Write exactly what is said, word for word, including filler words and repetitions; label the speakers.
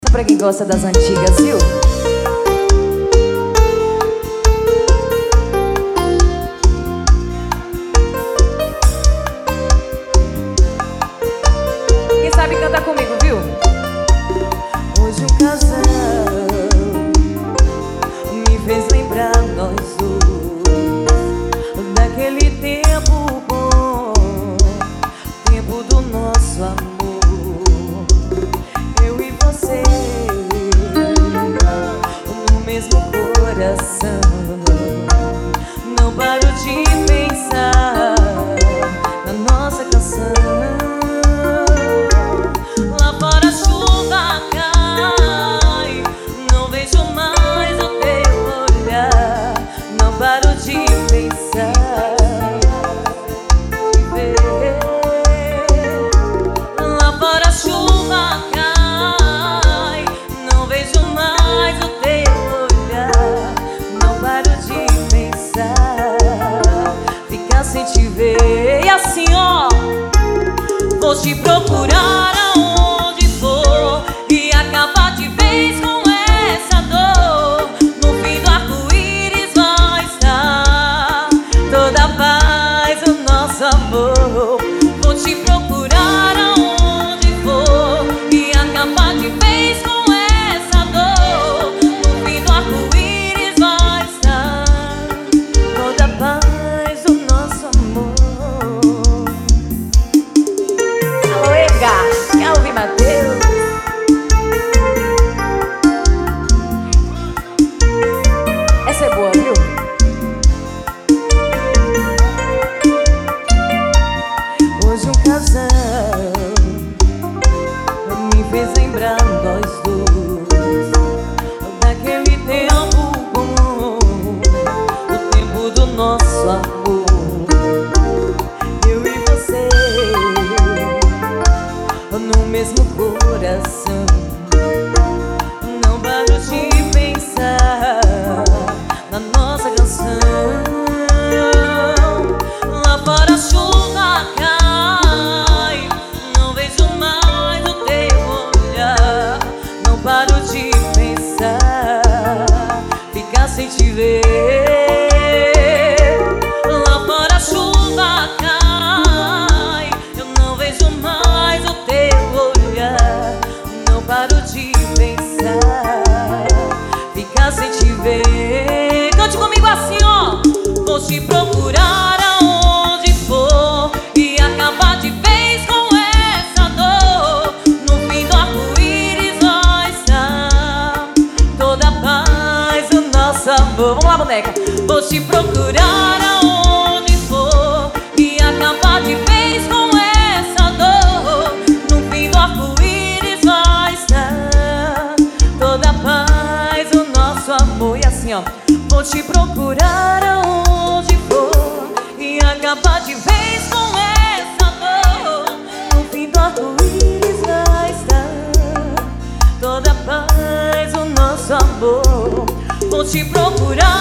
Speaker 1: Pra quem gosta das antigas, viu? Quem sabe canta comigo, viu? Hoje um casal me fez lembrar nós dois, daquele tempo bom, tempo do nosso amor. Eu e você no mesmo coração. Não paro de pensar na nossa canção. Lá fora a chuva cai, não vejo mais o teu olhar. Não paro de pensar te ver. Lá fora a chuva cai, não vejo mais o teu olhar. Não paro de pensar, ficar sem te ver. E assim, ó, vou te procurar aonde for e acabar de vez com essa dor. No fim do arco-íris vai estar toda a paz, o nosso amor. Vou te procurar aonde for e acabar de vez com essa dor. No fim do arco-íris vai estar toda a paz, o nosso amor. Alô, Ega, quer ouvir Mateus? Essa é boa, viu? Hoje um casal me fez lembrar nós dois, daquele tempo bom, o tempo do nosso amor. Eu e você no mesmo coração. Não paro de pensar na nossa canção. Lá fora a chuva cai, não vejo mais o teu olhar. Não paro de pensar, ficar sem te ver. Lá fora a chuva cai, eu não vejo mais o teu olhar. Não paro de pensar, ficar sem te ver. Cante comigo assim, ó. Vou te procurar aonde for e acabar de vez com essa dor. No fim do arco-íris vai estar toda a paz, o nosso amor. Vamos lá, boneca. Vou te procurar aonde for e acabar de vez com essa dor. No fim do arco-íris vai estar toda a paz, o nosso amor. E assim, ó. Vou te procurar aonde for e acabar de vez com essa dor. No fim do arco-íris vai estar toda a paz, o nosso amor. Vou te procurar